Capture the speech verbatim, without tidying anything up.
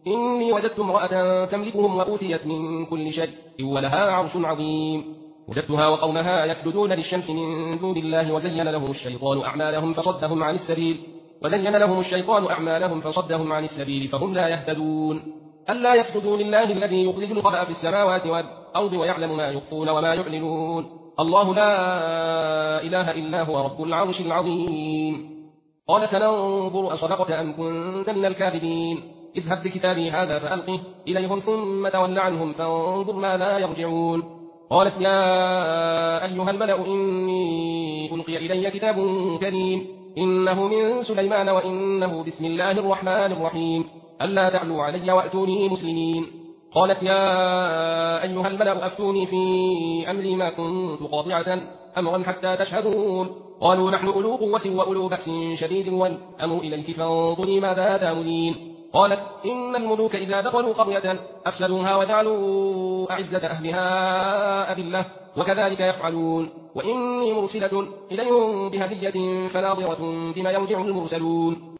إني وجدت امرأة تملكهم وأوتيت من كل شيء ولها عرش عظيم وجدتها وقومها يسجدون للشمس من دون الله وزين لهم الشيطان أعمالهم فصدهم عن السبيل وزين لهم الشيطان أعمالهم فصدهم عن السبيل فهم لا يهتدون ألا يسجدوا لله الذي يخرج الخبأ في السماوات والأرض ويعلم ما يخفون وما يعلنون الله لا إله إلا هو رب العرش العظيم قال سننظر أصدقت أم كنت من الكاذبين اذهب بكتابي هذا فألقه إليهم ثم تول عنهم فانظر ما لا يرجعون قالت يا أيها الملأ إني ألقي إلي كتاب كريم إنه من سليمان وإنه بسم الله الرحمن الرحيم ألا تعلوا علي وأتوني مسلمين قالت يا أيها الملأ أفتوني في أمري ما كنت قاطعة أمرا حتى تشهدون قالوا نحن أولو قوة وأولو بأس شديد والأمر إليك فانظري ماذا تأمرين قالت إن الملوك إذا دخلوا قرية أفسدوها وجعلوا أعزة أهلها أذلة وكذلك يفعلون وإني مرسلة إليهم بهدية فناظرة بما يرجع المرسلون